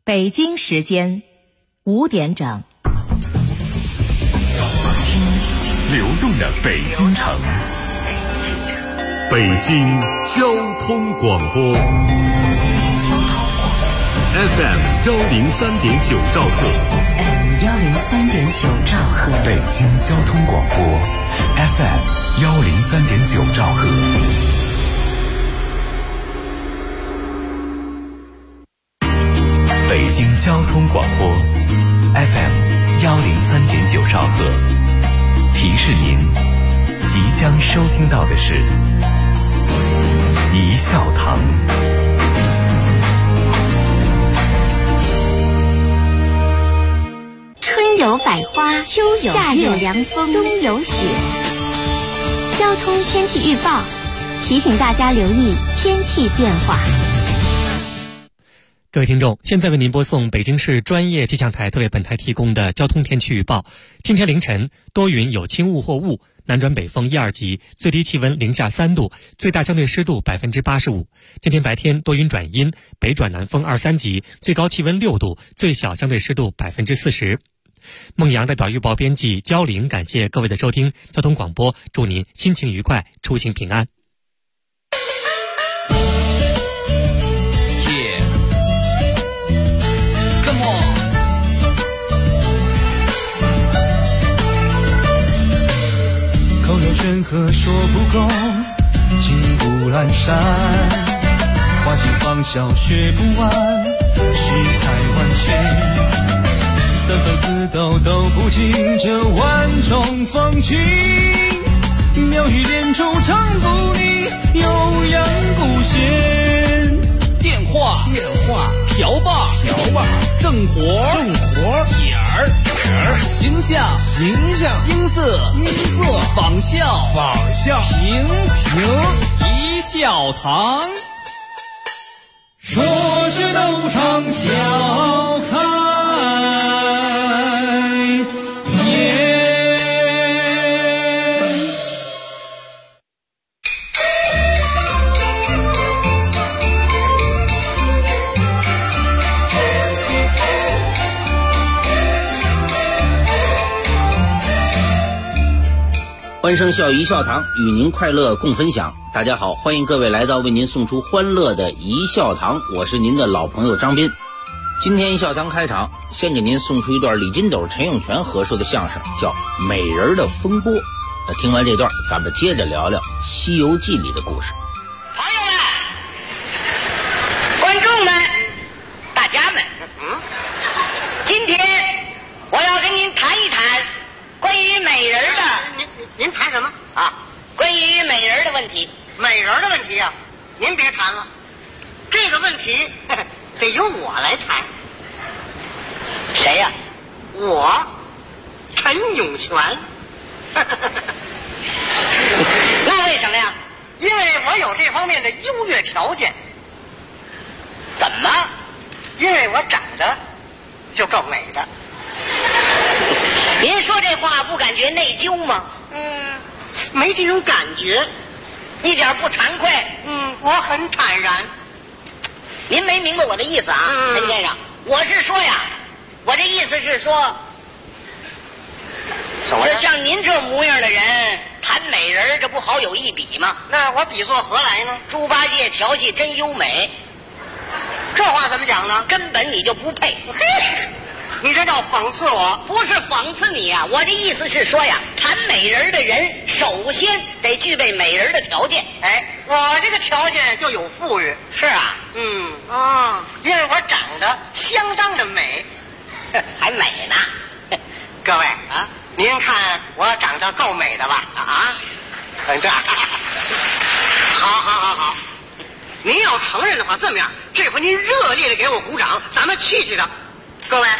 北京时间5点整。 流动的北京城，北京交通广播 FM 103.9兆赫， 103.9兆赫， 北京交通广播 FM 103.9兆赫。北京交通广播 FM 103.9兆赫，提示您即将收听到的是一笑堂。 春有百花，秋有夏有凉风，冬有雪。交通天气预报提醒大家留意天气变化。 各位听众，现在为您播送北京市专业气象台特为本台提供的交通天气预报。今天凌晨多云有轻雾或雾，南转北风1、2级，最低气温零下3度，最大相对湿度85%。今天白天多云转阴，北转南风2、3级，最高气温6度，最小相对湿度40%。孟阳代表预报编辑焦玲，感谢各位的收听。交通广播祝您心情愉快，出行平安。 口有悬河说不够，情不阑珊，花尽芳笑学不完，世态万千，三分四斗都不尽这万种风情，妙语连珠唱不腻，悠扬不闲。 电话瓢把正活点儿形象音色仿效评一笑堂， 说学逗唱笑开颜。 欢声笑语一笑堂，与您快乐共分享。大家好，欢迎各位来到为您送出欢乐的一笑堂，我是您的老朋友张斌。今天一笑堂开场，先给您送出一段李金斗、陈永泉合说的相声，叫《美人的风波》。听完这段，咱们接着聊聊《西游记》里的故事。 朋友们，观众们，大家们，今天我要跟您谈一谈关于美人的。 您谈什么啊？关于美人的问题。 美人的问题啊，您别谈了，这个问题得由我来谈。 谁呀？ 我，陈永泉。 那为什么呀？ 因为我有这方面的优越条件。 怎么？ 因为我长得就够美的。 您说这话不感觉内疚吗？ 没这种感觉， 一点不惭愧。 我很坦然。 您没明白我的意思啊，陈先生。我是说呀，我这意思是说，这像您这模样的人谈美人，这不好有一比吗？ 那我比作何来呢？ 猪八戒调戏真优美。 这话怎么讲呢？ 根本你就不配。 你这叫讽刺我。 不是讽刺你啊，我的意思是说呀，谈美人的人首先得具备美人的条件。 我这个条件就有富裕。 是啊。 因为我长得相当的美。 还美呢。 各位啊，您看我长得够美的吧？这好，您要承认的话，这么样，这回您热烈的给我鼓掌，咱们气气的。各位，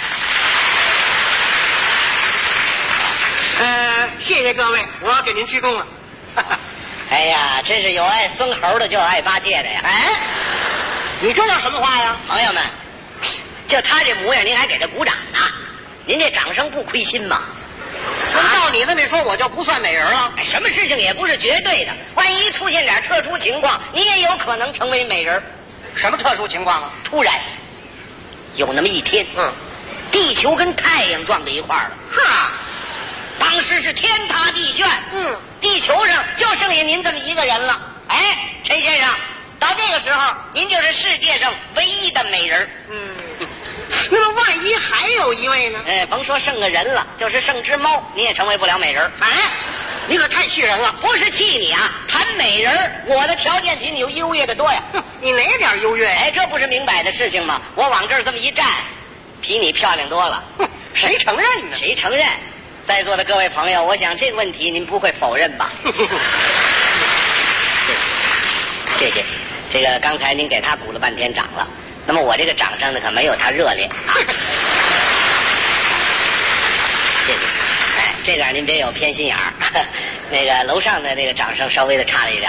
谢谢各位，我给您鞠躬了。 哎呀，真是有爱孙猴的就有爱八戒的呀！ 你这叫什么话呀？ 朋友们，就他这模样，您还给他鼓掌呢？您这掌声不亏心吗？ 照你这么说，我就不算美人了。 什么事情也不是绝对的，万一出现点特殊情况，你也有可能成为美人。 什么特殊情况啊？ 突然。 有那么一天，地球跟太阳撞到一块儿了。 是啊， 当时是天塌地陷，地球上就剩下您这么一个人了。哎，陈先生，到这个时候，您就是世界上唯一的美人。 那么万一还有一位呢？ 甭说剩个人了，就是剩只猫，你也成为不了美人。 哎，你可太气人了！ 不是气你啊，谈美人，我的条件比你优越的多呀。 你哪点优越？ 哎，这不是明摆的事情吗？我往这儿这么一站，比你漂亮多了。 谁承认呢？ 谁承认？在座的各位朋友，我想这个问题您不会否认吧？谢谢。这个刚才您给他鼓了半天掌了，那么我这个掌声呢可没有他热烈啊。谢谢。哎，这点您别有偏心眼儿。那个楼上的那个掌声稍微的差了一点。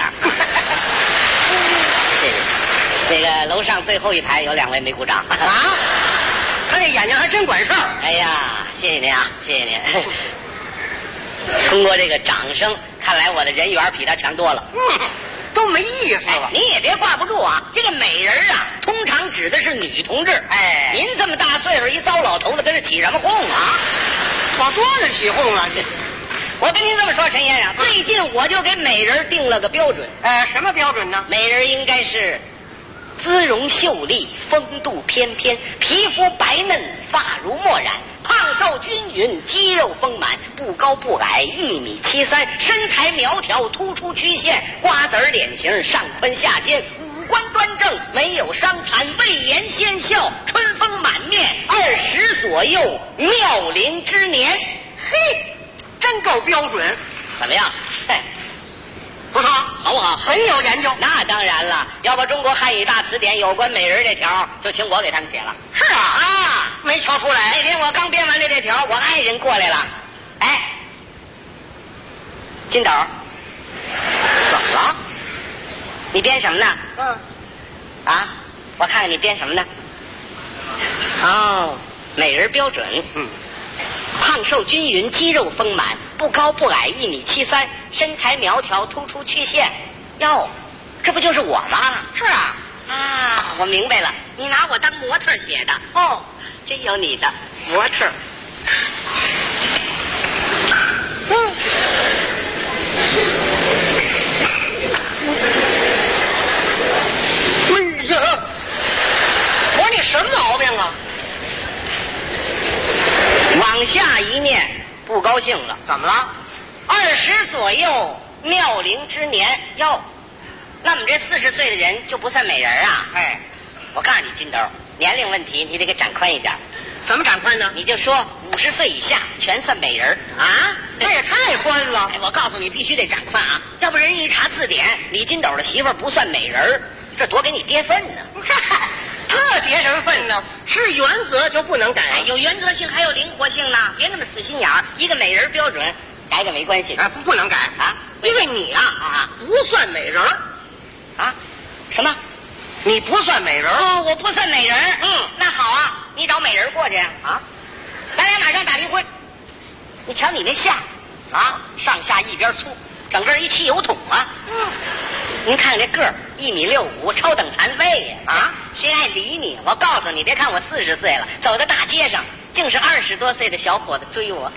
谢谢。那个楼上最后一排有2位没鼓掌。 啊？他这眼睛还真管事儿。 哎呀，谢谢您啊，谢谢您。通过这个掌声，看来我的人缘比他强多了。 都没意思了。 您也别挂不住啊，这个美人啊，通常指的是女同志。哎，您这么大岁数，一糟老头子，跟着起什么哄啊？ 往多了起哄了。 我跟您这么说，陈先生，最近我就给美人定了个标准。 什么标准呢？ 美人应该是姿容秀丽，风度翩翩，皮肤白嫩，发如墨染，胖瘦均匀，肌肉丰满，不高不矮，1.73米，身材苗条，突出曲线，瓜子脸型，上宽下尖，五官端正，没有伤残，未颜先笑，春风满面，20左右，妙龄之年。 嘿，真够标准。 怎么样？嘿， 不错， 好不好？ 很有研究。 那当然了，要不中国汉语大词典有关美人这条，就请我给他们写了。 是啊，没瞧出来。 那天我刚编完这条，我爱人过来了。哎，金斗，怎么了？你编什么呢？啊，我看看你编什么呢？哦，美人标准。胖瘦均匀，肌肉丰满，不高不矮，1.73米，身材苗条，突出曲线。哟，这不就是我吗？ 是啊。 啊，我明白了，你拿我当模特写的。哦，真有你的模特。 哎呀，我说你什么毛病啊？ 往下一念，不高兴了。 怎么了 ？20左右，妙龄之年。哟，那我们这40岁的人就不算美人啊？ 哎， 我告诉你，金斗，年龄问题你得给展宽一点。 怎么展宽呢？ 你就说50岁以下全算美人啊？这也太宽了。 我告诉你，必须得展宽啊，要不人一查字典，李金斗的媳妇儿不算美人，这多给你跌份呢。 这跌什么份呢？是原则就不能改。 有原则性还有灵活性呢，别那么死心眼儿。一个美人标准，改没关系啊，不能改啊， 因为你啊不算美人啊。什么？ 你不算美人？ 哦，我不算美人。那好啊，你找美人过去啊，咱俩马上打离婚。你瞧你那相啊，上下一边粗，整个一汽油桶啊。您看这个儿1.65米，超等残废呀！啊，谁爱理你？我告诉你，别看我40岁了，走在大街上，竟是20多岁的小伙子追我。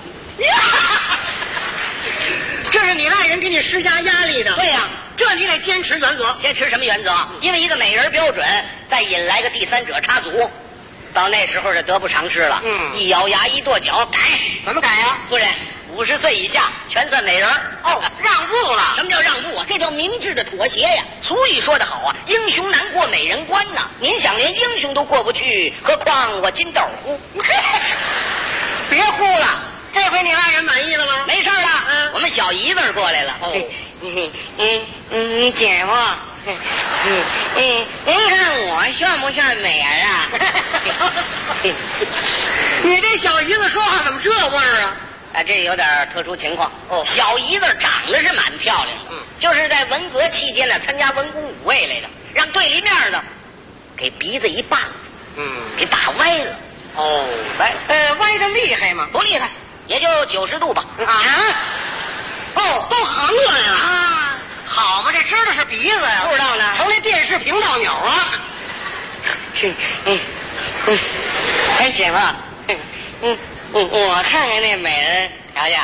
这是你爱人给你施加压力的。 对呀， 这你得坚持原则。 坚持什么原则？因为一个美人标准，再引来个第三者插足，到那时候就得不偿失了。一咬牙一跺脚，改。 怎么改呀？ 夫人，50岁以下全算美人。 哦，让步了。 什么叫让步啊？这叫明智的妥协呀。俗语说得好啊，英雄难过美人关呐。您想连英雄都过不去，何况我金斗乎？ 别呼了，这回你爱人满意了吗？ 没事了，我们小姨子过来了。姐夫，您看我算不算美人啊？ 你这小姨子说话怎么这味儿啊？ 这有点特殊情况。小姨子长得是蛮漂亮的，就是在文革期间呢，参加文工五位来的，让对立面呢给鼻子一棒子，给打歪了。 歪的厉害吗？ 不厉害，也就90度吧。 都横了呀！ 啊， 好嘛，这知道是鼻子呀？ 不知道呢， 成那电视频道鸟啊！ 哎，姐夫，我看看那美人条件，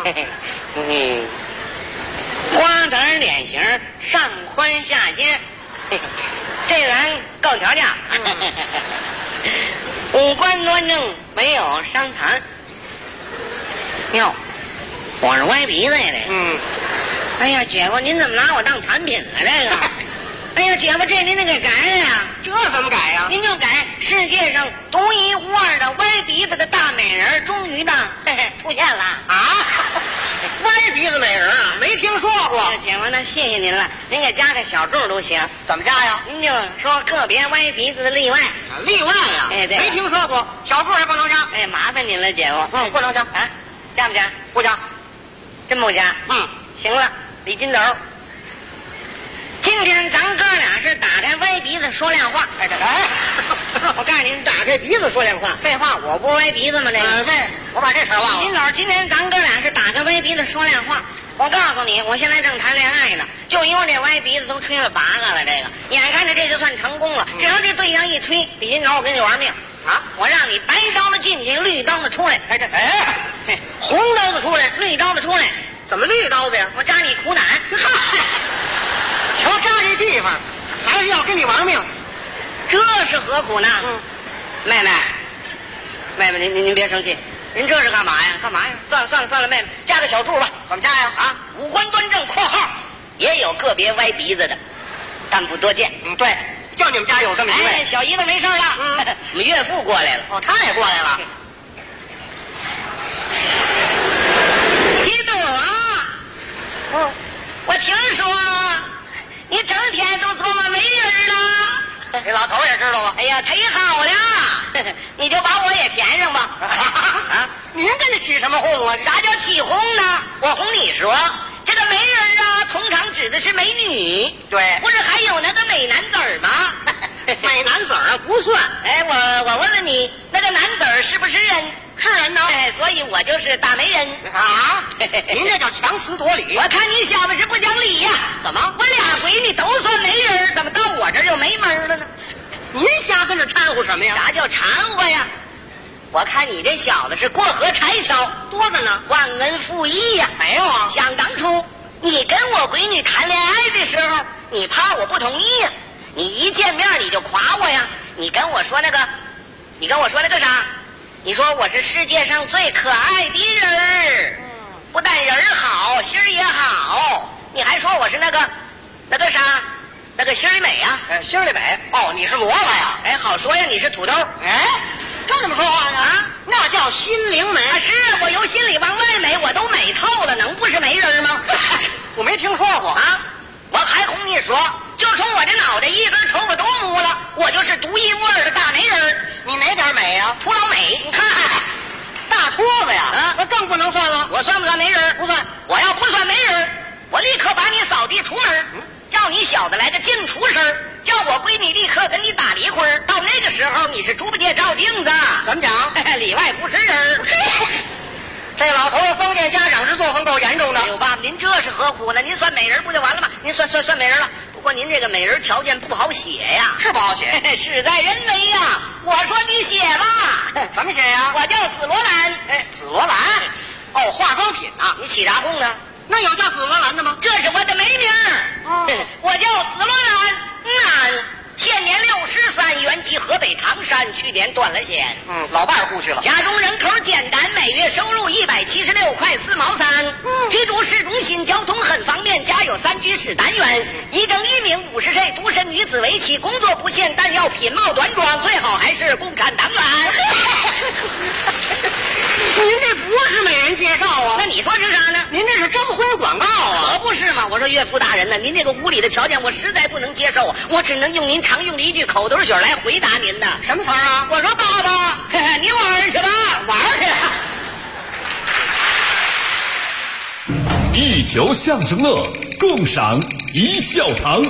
瓜子脸型，上宽下尖，这咱够条件。五官端正，没有伤残。哟，我是歪鼻子呀，这个。哎呀，姐夫，您怎么拿我当产品了？这个。哎呀，姐夫，这您得给改了呀！ 这怎么改呀？ 您就改世界上独一无二的歪鼻子的大美人，终于的出现了啊！歪鼻子美人啊，没听说过。 姐夫，那谢谢您了，您给加个小注都行。 怎么加呀？ 您就说个别歪鼻子的例外。 例外呀？ 哎，对， 没听说过，小注还不能加。 哎，麻烦您了，姐夫。 不能加啊？加不加？ 不加。 真不加？行了，李金斗。今天咱哥俩是打开歪鼻子说亮话。 哎， 我告诉您， 打开鼻子说亮话。 废话，我不是歪鼻子吗？这个， 对，我把这事忘了。 金老，今天咱哥俩是打开歪鼻子说亮话。我告诉你，我现在正谈恋爱呢，就因为这歪鼻子都吹了8个了。这个，眼看着这就算成功了。只要这对象一吹，李金斗，我跟你玩命啊！我让你白刀子进去，绿刀子出来。 红刀子出来， 绿刀子出来。 怎么绿刀子呀？ 我扎你苦胆。 瞧扎这地方，还是要跟你玩命， 这是何苦呢？妹妹，您别生气，您这是干嘛呀？干嘛呀？算了，妹妹，加个小注吧。 怎么加呀？ 啊，五官端正（括号）也有个别歪鼻子的，但不多见。 对，就你们家有这么一位。 哎，小姨子没事了。我们岳父过来了。 哦，他也过来了。 金斗啊！我听说你整天都琢磨媒人了。 这老头也知道了。 哎呀，忒好了，你就把我也填上吧。 啊，您跟着起什么哄啊？ 啥叫起哄呢？我哄你说，这个媒人啊，通常指的是美女。 对， 不是还有那个美男子儿吗？ 美男子儿不算。 哎，我问问你，那个男子儿是不是人？ 是人呢。 哎，所以我就是大媒人啊！您这叫强词夺理。 我看你小子是不讲理呀！ 怎么？ 我俩闺女都算媒人，怎么到我这儿就没门了呢？ 您瞎跟着掺和什么呀？ 啥叫掺和呀？我看你这小子是过河拆桥， 多着呢， 忘恩负义呀！ 没有啊， 想当初你跟我闺女谈恋爱的时候，你怕我不同意呀？你一见面你就夸我呀？你跟我说那个啥？你说我是世界上最可爱的人儿，不但人儿好，心儿也好。你还说我是那个啥，那个心儿美呀？ 心儿里美。哦，你是萝卜呀？ 哎，好说呀，你是土豆。 哎，这怎么说话呢？ 啊， 那叫心灵美。 啊，是我由心里往外美，我都美透了，能不是媒人吗？ 我没听说过啊。我还哄你说，就冲我这脑袋一根头发都秃了，我就是独一无二的大媒人。 你哪点美呀？ 秃老美，你看大秃子呀， 啊， 那更不能算了。 我算不算媒人？ 不算。 我要不算媒人，我立刻把你扫地出门，叫你小子来个净出声，叫我闺女立刻跟你打离婚。到那个时候，你是猪八戒照镜子。 怎么讲？ 里外不是人。 这老头儿封建家长制作风够严重的。 哎呦，爸爸，您这是何苦呢？您算美人不就完了吗？您算美人了。不过您这个美人条件不好写呀。 是不好写， 事在人为呀。我说你写吧。 怎么写呀？ 我叫紫罗兰。 哎，紫罗兰。哦，化妆品啊。 你起啥哄呢？ 那有叫紫罗兰的吗？ 这是我的美名。我叫紫罗兰。现年63，原籍河北唐山，去年断了线。 老伴儿故去了。 家中人口简单，每月收入176块4毛3。居住市中心，交通很方便，家有3居室单元，一正一命，50岁，独身女子为妻，工作不限，但要品貌端庄，最好还是共产党员。 您这不是美人介绍啊？ 那你说是啥呢？ 您这是征婚广告啊？ 可不是嘛！我说岳父大人呢，您这个无理的条件我实在不能接受啊！我只能用您常用的一句口头语来回答您的。 什么词儿啊？ 我说爸爸，你玩去吧，玩去。 一球相声乐，共赏一笑堂。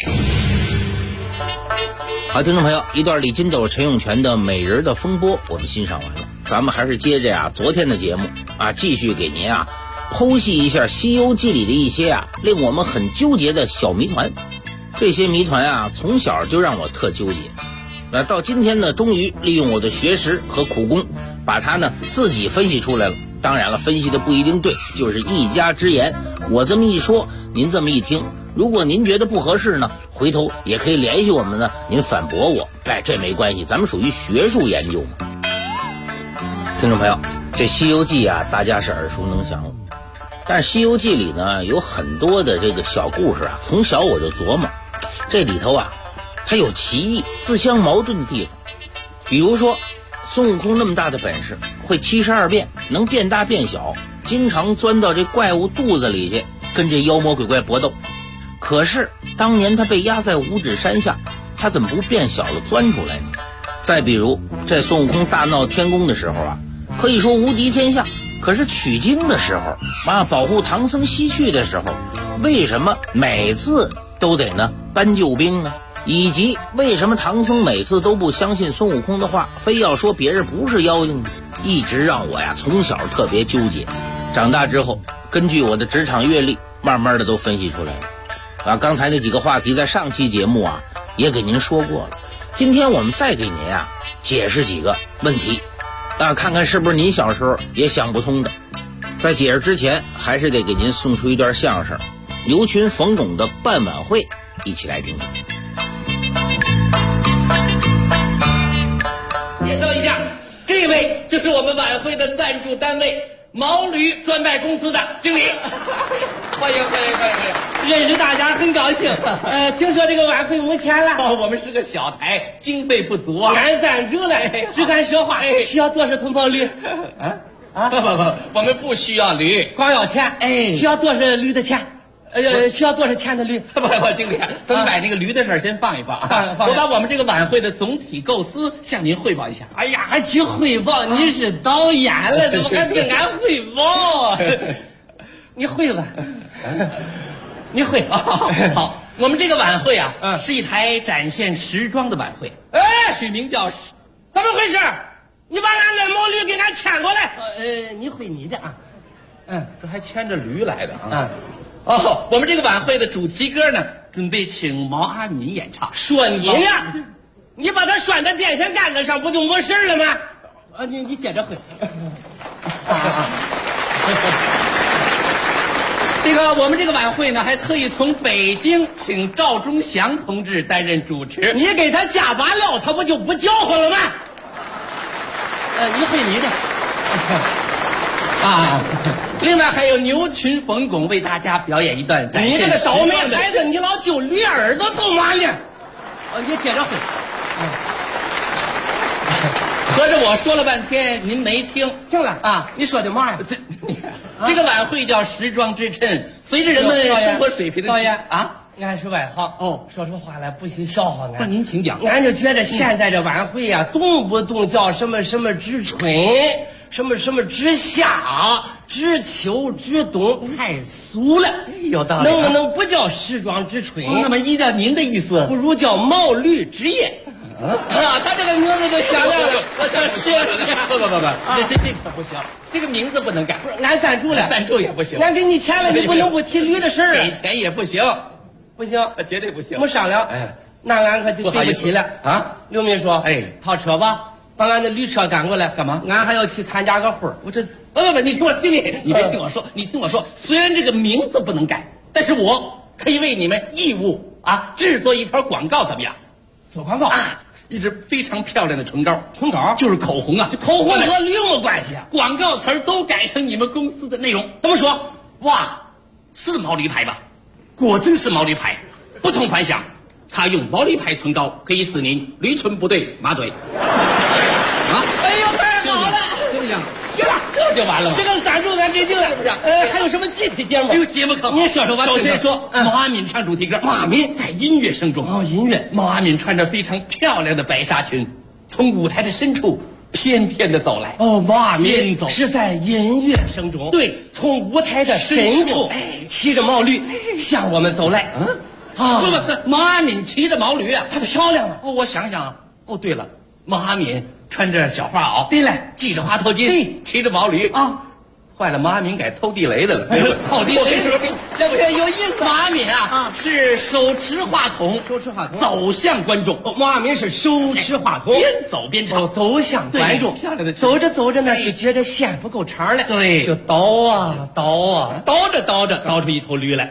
好，听众朋友，一段李金斗、陈永泉的《美人的风波》我们欣赏完了，咱们还是接着昨天的节目继续给您剖析一下《西游记》里的一些令我们很纠结的小谜团。这些谜团从小就让我特纠结。 那到今天呢，终于利用我的学识和苦功，把它呢自己分析出来了。当然了，分析的不一定对，就是一家之言。我这么一说，您这么一听，如果您觉得不合适呢，回头也可以联系我们呢，您反驳我，哎，这没关系，咱们属于学术研究嘛。听众朋友，这《西游记》啊，大家是耳熟能详，但是《西游记》里呢有很多的这个小故事啊，从小我就琢磨，这里头啊，它有歧义、自相矛盾的地方。比如说，孙悟空那么大的本事，会72变，能变大变小，经常钻到这怪物肚子里去，跟这妖魔鬼怪搏斗。可是当年他被压在五指山下，他怎么不变小了钻出来呢？再比如，这孙悟空大闹天宫的时候啊，可以说无敌天下。可是取经的时候啊，保护唐僧西去的时候，为什么每次都得呢搬救兵呢？以及为什么唐僧每次都不相信孙悟空的话，非要说别人不是妖精呢？一直让我呀从小特别纠结。长大之后，根据我的职场阅历，慢慢的都分析出来了。啊，刚才那几个话题在上期节目啊也给您说过了。今天我们再给您啊解释几个问题，啊，看看是不是您小时候也想不通的。在解释之前，还是得给您送出一段相声，牛群冯巩的办晚会，一起来听听。 介绍一下，这位就是我们晚会的赞助单位毛驴专卖公司的经理。欢迎欢迎欢迎！ 认识大家很高兴。听说这个晚会没钱了。 哦，我们是个小台，经费不足啊。 俺赞助了，只敢说话。需要多少头毛驴？ 不，我们不需要驴， 光要钱。需要多少驴的钱？需要多少钱的驴？ 不，经理，咱们把那个驴的事儿先放一放啊。我把我们这个晚会的总体构思向您汇报一下。 哎呀，还提汇报？你是导演了，怎么还跟俺汇报？你会吧？你会。 好，我们这个晚会啊，是一台展现时装的晚会。取名叫怎么回事？你把俺那毛驴给俺牵过来。你会你的啊。 这还牵着驴来的啊。我们这个晚会的主题歌呢，准备请毛阿敏演唱。 说你呢，你把它拴在电线杆子上，不就没事了吗？你接着会。 这个我们这个晚会呢，还特意从北京请赵忠祥同志担任主持。 你给他加把料，他不就不叫唤了吗？你会你的。 另外还有牛群冯巩为大家表演一段展现。 你这个倒霉孩子，你老揪驴耳朵干嘛呢？你接着会。 合着我说了半天您没听。 听了啊？你说的嘛呀？ 这个晚会叫时装之衬，随着人们生活水平的导演啊，俺是外行说出话来不许笑话俺。 那您请讲。 俺就觉得现在这晚会呀，动不动叫什么什么之春，什么什么之夏，知秋知冬，太俗了。 有道理。 能不能不叫时装之春？ 那么依照您的意思， 不如叫毛驴之夜。他这个名字就响亮了。是。 不，这可不行，这个名字不能改。 俺赞助了， 赞助也不行。 俺给你钱了，你不能不提驴的事儿。 给钱也不行， 不行， 绝对不行。 没商量。那俺可对不起了啊。 刘秘书，套车吧，把俺的驴车赶过来。干嘛？俺还要去参加个会儿。 我这不，你听我经理，你别听我说，你听我说。虽然这个名字不能改，但是我可以为你们义务制作一条广告，怎么样？ 做广告啊，一支非常漂亮的唇膏， 唇膏就是口红啊。 口红和驴没关系啊。 广告词都改成你们公司的内容，怎么说？哇，是毛驴牌吧？果真是毛驴牌，不同凡响。他用毛驴牌唇膏可以使您驴唇不对马嘴。 哎呦，太好了！ 行不行？行了，这就完了。 这个赞助咱给定了，是不是？还有什么具体节目？ 有节目可好。 您说说吧。 首先说毛阿敏唱主题歌。毛阿敏在音乐声中。 音乐。 毛阿敏穿着非常漂亮的白纱裙，从舞台的深处翩翩的走来。 毛阿敏是在音乐声中。 对， 从舞台的深处骑着毛驴向我们走来。 不，毛阿敏骑着毛驴啊， 她漂亮啊。 我想想。对了，毛阿敏穿着小花袄， 对了， 系着花头巾，骑着毛驴坏了，毛阿敏改偷地雷的了。 偷地雷，这不是有意思？ 毛阿敏啊，是手持话筒，走向观众。 毛阿敏是手持话筒， 边走边唱， 走向观众。 漂亮的， 走着走着呢，就觉得线不够长了， 对， 就倒啊倒啊，倒着倒着，倒出一头驴来。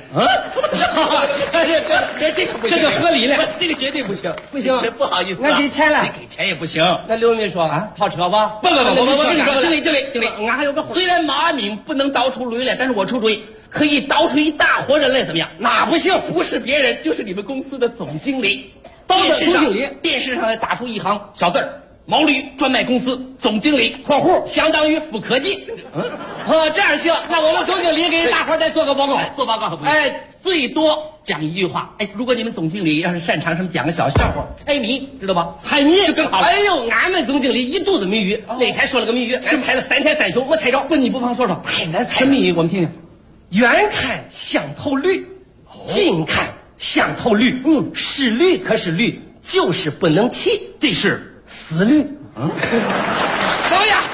这个合理了， 这个绝对不行， 不行， 不好意思， 俺给钱了， 你给钱也不行。 那刘秘书啊，套车吧？ 不，我跟你说，经理， 俺还有个虽然毛阿敏不能倒出驴来，但是我出主意，可以倒出一大活人来，怎么样？ 那不行， 不是别人，就是你们公司的总经理。 倒的总经理， 电视上打出一行小字儿：毛驴专卖公司总经理（括弧相当于副科技）。 这样行，那我们总经理给大伙再做个报告。 做报告可不行。最多讲一句话。如果你们总经理要是擅长什么讲个小笑话、猜谜，知道吧？ 猜谜就更好了。 俺们总经理一肚子谜语，那天说了个谜语，俺猜了3天3宿没猜着。 不，你不妨说说， 太难猜。 什么谜语？我们听听。 远看像头驴，近看像头驴。是驴可是驴，就是不能骑， 这是死驴。 怎么样？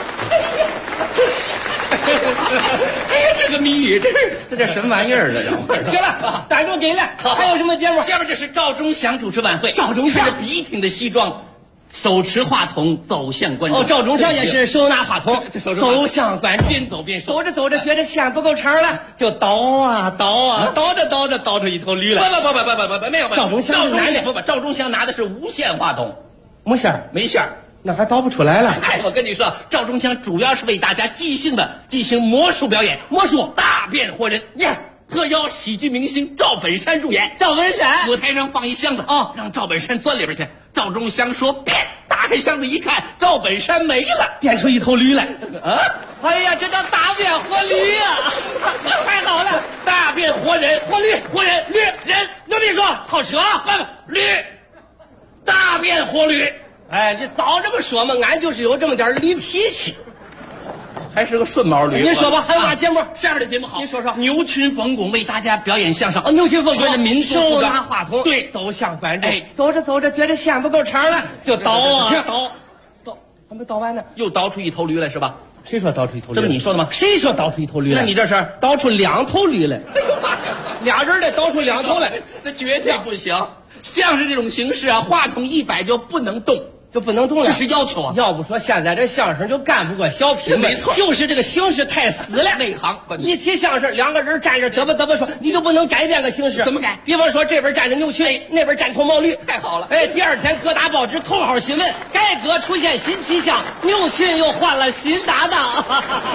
这个谜语，这什么玩意儿呢？ 行了，3周给了。还有什么节目？ 下面就是赵忠祥主持晚会。 赵忠祥笔挺的西装，手持话筒走向观众。 赵忠祥也是手拿话筒走向观众， 边走边说。 走着走着觉得线不够长了，就倒啊倒啊，倒着倒着倒出一头驴来。 不，没有。 赵忠祥赵忠祥拿的是无线话筒， 没线儿， 没线儿。 那还倒不出来了。 我跟你说，赵忠祥主要是为大家即兴的进行魔术表演， 魔术大变活人。特邀喜剧明星赵本山入演。 赵本山舞台上放一箱子让赵本山钻里边去。赵忠祥说变，打开箱子一看，赵本山没了， 变出一头驴来。哎呀，这叫大变活驴呀！太好了， 大变活人，活人，驴人。 刘秘书，套车， 驴，大变活驴。 你早这么说嘛，俺就是有这么点驴脾气， 还是个顺毛驴。 你说吧，还有啥节目？ 下面的节目好， 你说说。 牛群冯巩为大家表演相声。 牛群冯巩的民族手拿话筒， 对， 走向观众。走着走着觉得线不够长了，就倒啊倒，还没倒完呢， 又倒出一头驴来是吧？ 谁说倒出一头驴？ 这不你说的吗？ 谁说倒出一头驴来？ 那你这是倒出2头驴来。俩人得倒出2头来， 那绝对不行。相声这种形式啊，话筒一摆就不能动。 就不能动了， 这是要求啊！ 要不说现在这相声就干不过小品， 没错， 就是这个形式太死了。 内行， 一提相声，2个人站着嘚啵说，你就不能改变个形式？ 怎么改？ 比方说这边站着牛群，那边站头毛驴， 太好了！ 第2天各大报纸头号新闻，改革出现新气象，牛群又换了新搭档。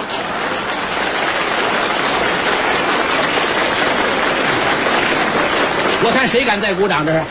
我看谁敢再鼓掌，这是。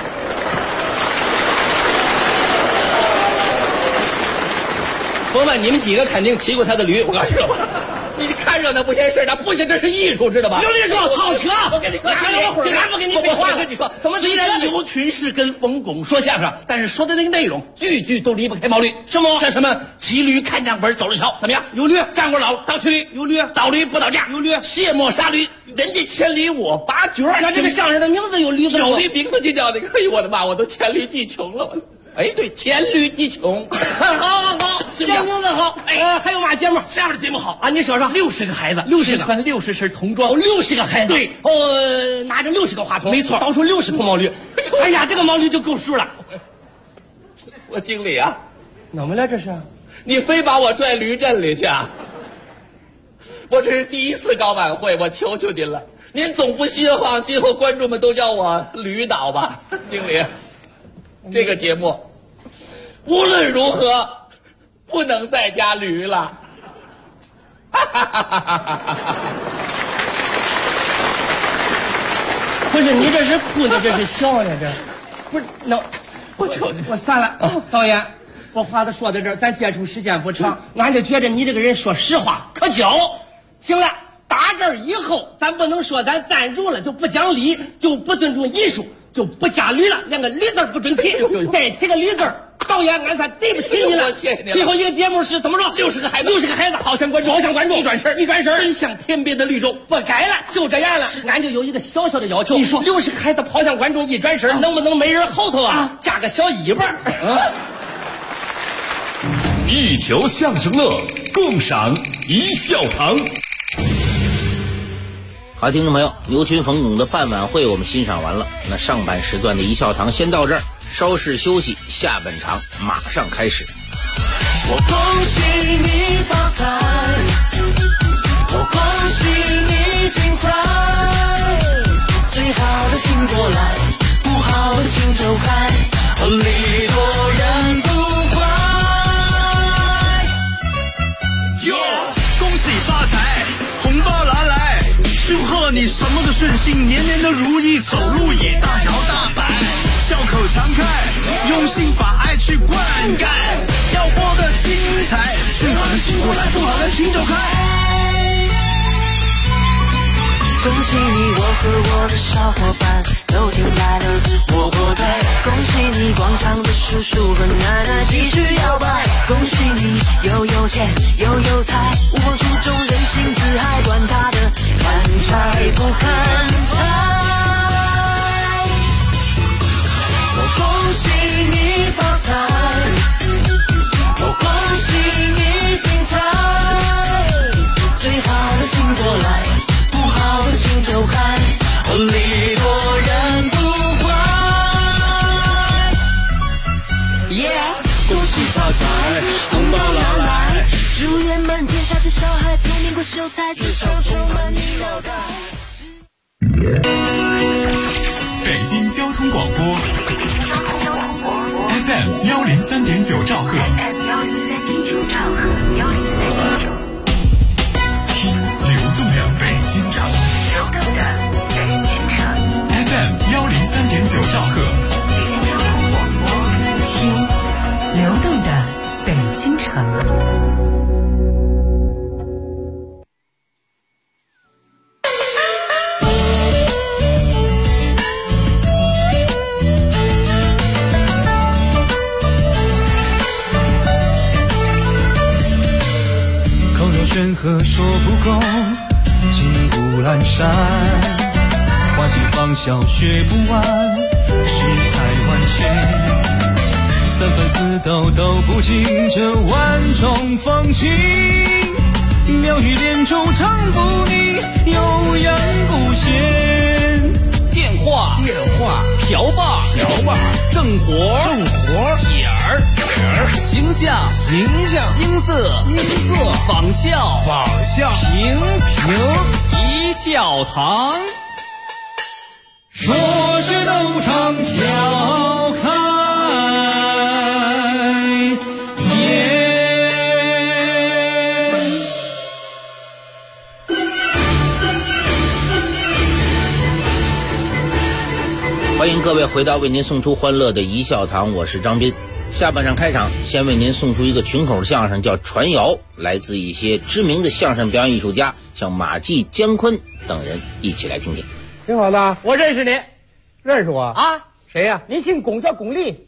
朋友们，你们几个肯定骑过他的驴，我告诉你吧，你看热闹不嫌事儿大，不行，这是艺术，知道吧？ 刘秘书，套车， 我跟你说， 俺不跟你废话。 我跟你说，虽然牛群是跟冯巩说相声，但是说的那个内容，句句都离不开毛驴。 什么？ 像什么骑驴看账本走着瞧，怎么样？ 有驴， 站过老当骑驴， 有驴， 倒驴不倒架， 有驴， 卸磨杀驴，人家千里我拔角。 那这个相声的名字有驴字， 有驴名字就叫那个。哎呦我的妈，我都黔驴技穷了。对，黔驴技穷。好， 这名字好。还有嘛节目？ 下面的节目好啊，你说说。 60个孩子 ，60个穿60身童装 ，60个孩子。 对， 拿着60个话筒， 没错， 倒出60头毛驴。哎呀，这个毛驴就够数了。 我经理啊， 怎么了这是？ 你非把我拽驴阵里去啊？我这是第1次搞晚会，我求求您了，您总不希望今后观众们都叫我驴导吧？经理，这个节目无论如何不能再加驴了。 不是你这是哭呢，这是笑呢？这不是那我算了，导演，我话都说到这儿，咱接触时间不长，俺就觉得你这个人说实话可交。行了，打这儿以后，咱不能说咱赞助了就不讲理，就不尊重艺术，就不加驴了，连个驴字不准提，再提个驴字。导演，俺算对不起你了。最后一个节目是怎么着？60个孩子，好像观众，一转身，真像天边的绿洲。不改了，就这样了。俺就有一个小小的要求，你说60个孩子跑向观众一转身，能不能每人后头加个小尾巴？ 一球相声乐，共赏一笑堂。 好，听众朋友，牛群冯巩的半晚会我们欣赏完了，那上半时段的一笑堂先到这儿，稍事休息，下半场马上开始。 我恭喜你发财，我恭喜你精彩，最好的请过来，不好的请走开，礼多人不怪。恭喜发财，红包拿来，祝贺你什么都顺心，年年都如意，走路也大摇大摆，笑口常开，用心把爱去灌溉，要过得精彩，最好的请过来，不好的请走开。 恭喜你，我和我的小伙伴都进来了我国队。恭喜你，广场的叔叔和奶奶继续摇摆。恭喜你，又有钱又有才，无光注重人性自嗨，管他的看拆不看拆。 我恭喜你发财，我恭喜你精彩，最好的请过来，不好的请走开，礼多人不怪。恭喜发财，红包拿来， 祝愿满天下的小孩聪明过秀才，至少充满你脑袋。 北京交通广播 FM 103.9兆赫，听流动的北京城，FM 103.9兆赫， 听流动的北京城。 任何说不够，金谷阑珊，花季芳笑学不完，世态万千，三分四斗都不尽这万种风情，妙语连珠唱不腻，悠扬不闲。 电话瓢把正活点儿形象音色仿效平一笑堂， 说是斗场笑开颜。 欢迎各位回到为您送出欢乐的一笑堂，我是张斌。下半场开场，先为您送出一个群口相声，叫传谣，来自一些知名的相声表演艺术家，像马季、姜昆等人，一起来听听。 挺好的， 我认识您。 认识我啊？ 谁呀？ 您姓巩，叫巩俐。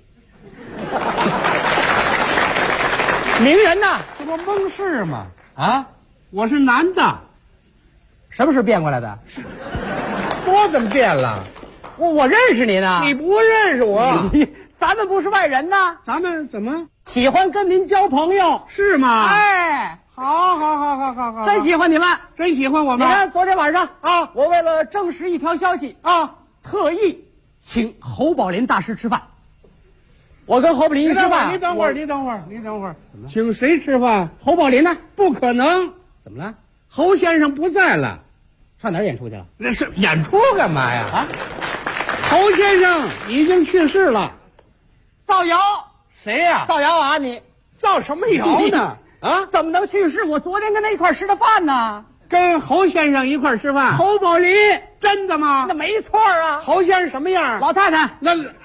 名人呐， 这不蒙事吗？啊，我是男的。 什么时候变过来的？ 我怎么变了？ 我认识您啊。 你不认识我？ 咱们不是外人呐。 咱们怎么喜欢跟您交朋友？ 是吗？ 哎， 好， 真喜欢你们， 真喜欢我们。 你看昨天晚上啊， 我为了证实一条消息啊， 特意请侯宝林大师吃饭。我跟侯宝林吃饭。 你等会儿，请谁吃饭？ 侯宝林呢？ 不可能。 怎么了？ 侯先生不在了， 上哪儿演出去了？ 那是演出干嘛呀？ 啊， 侯先生已经去世了。 造谣？ 谁呀？ 造谣啊！你造什么谣呢？啊， 怎么能去世？我昨天跟他一块吃的饭呢。 跟侯先生一块吃饭。 侯宝林， 真的吗？ 那没错啊。 侯先生什么样？ 老太太。 那什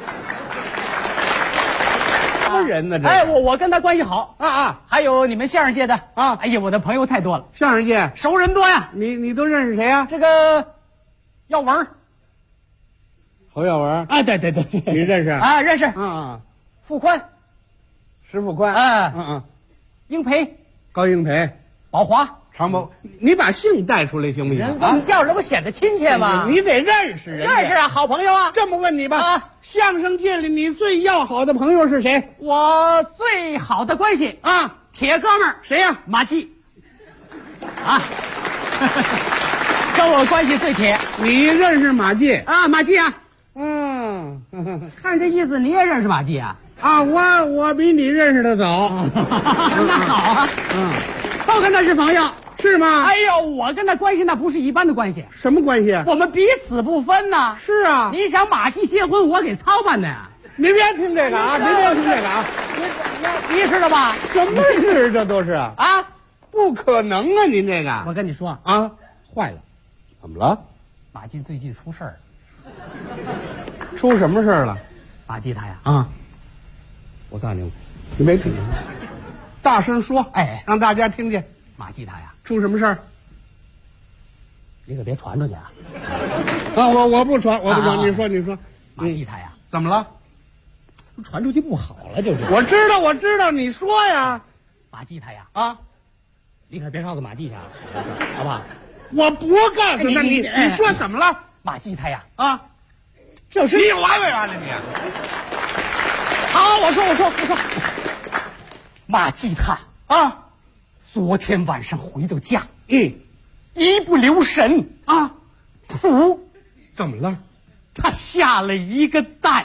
么人呢？这哎，我跟他关系好啊。 还有你们相声界的啊。 哎呀，我的朋友太多了。 相声界熟人多呀。 你都认识谁呀？ 这个耀文。 侯耀文。 啊，对， 你认识啊？认识。傅宽， 石富宽。 英培， 高英培， 宝华， 常宝，你把姓带出来行不行？ 人这么叫着不显得亲切吗？ 你得认识人。 认识啊，好朋友啊。 这么问你吧，相声界里你最要好的朋友是谁？ 我最好的关系啊， 铁哥们儿谁呀？ 马季。啊， 跟我关系最铁。 你认识马季啊？马季啊？ 嗯， 看这意思你也认识马季啊？ 啊，我比你认识的早。 那好啊，都跟他是朋友。 是吗？ 哎呦，我跟他关系那不是一般的关系。 什么关系？ 我们彼此不分呐。 是啊， 你想马季结婚，我给操办的呀。 您别听这个啊，您别听这个啊， 你知道吧？ 什么事这都是啊？ 不可能啊！您这个， 我跟你说啊， 坏了， 怎么了？ 马季最近出事儿了。 出什么事儿了？ 马季他呀， 啊，我告诉你，你没听，大声说， 哎， 让大家听见。 马季他呀。 出什么事儿？ 你可别传出去啊！ 啊，我不传，我不传。你说， 马季他呀， 怎么了？ 传出去不好了，就是。 我知道，你说呀。 马季他呀， 啊， 你可别告诉马季他，好不好？ 我不告诉他，你说怎么了？ 马季他呀， 啊， 就是你完没完了你？ 好，我说，马季他啊。 昨天晚上回到家，一不留神啊， 噗， 怎么了？ 他下了一个蛋，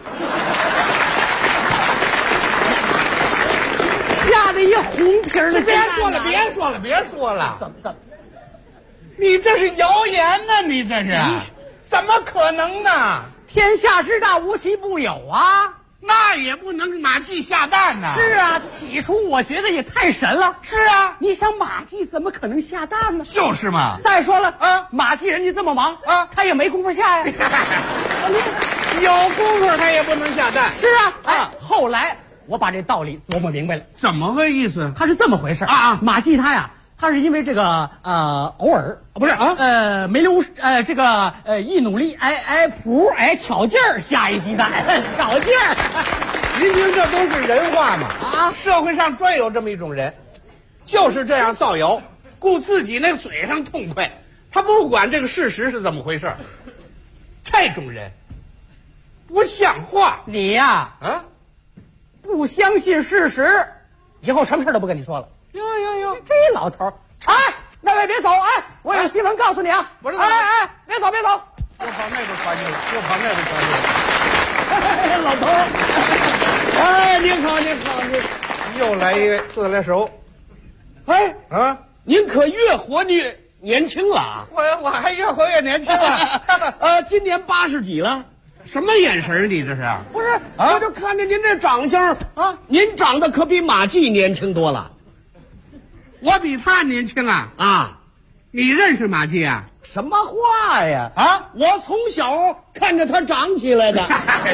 下了一红皮儿的。 别说了， 怎么？ 你这是谣言呢？你这是？怎么可能呢？ 天下之大，无奇不有啊。 那也不能马季下蛋呢。 是啊，起初我觉得也太神了。 是啊， 你想马季怎么可能下蛋呢？ 就是嘛。 再说了啊，马季人家这么忙啊，他也没工夫下呀。 有功夫他也不能下蛋。 是啊，哎，后来我把这道理琢磨明白了。 怎么个意思？ 他是这么回事啊。马季他呀，他是因为这个偶尔不是没留这个一努力巧劲儿下一鸡蛋，巧劲儿。 您听这都是人话嘛？啊，社会上专有这么一种人，就是这样造谣，顾自己那嘴上痛快，他不管这个事实是怎么回事。这种人不像话。 你呀，不相信事实，以后什么事都不跟你说了。 哟， 这老头儿，哎，那位别走，哎，我有新闻告诉你啊！ 不是， 哎，别走， 又跑那边传去了， 哎，老头儿，哎，您好， 又来一个自来熟。 哎啊， 您可越活越年轻了啊！ 我还越活越年轻了。 今年80几了。 什么眼神你这是？ 不是，我就看见您这长相啊，您长得可比马季年轻多了。 我比他年轻啊！你认识马季啊？ 什么话呀？啊，我从小看着他长起来的。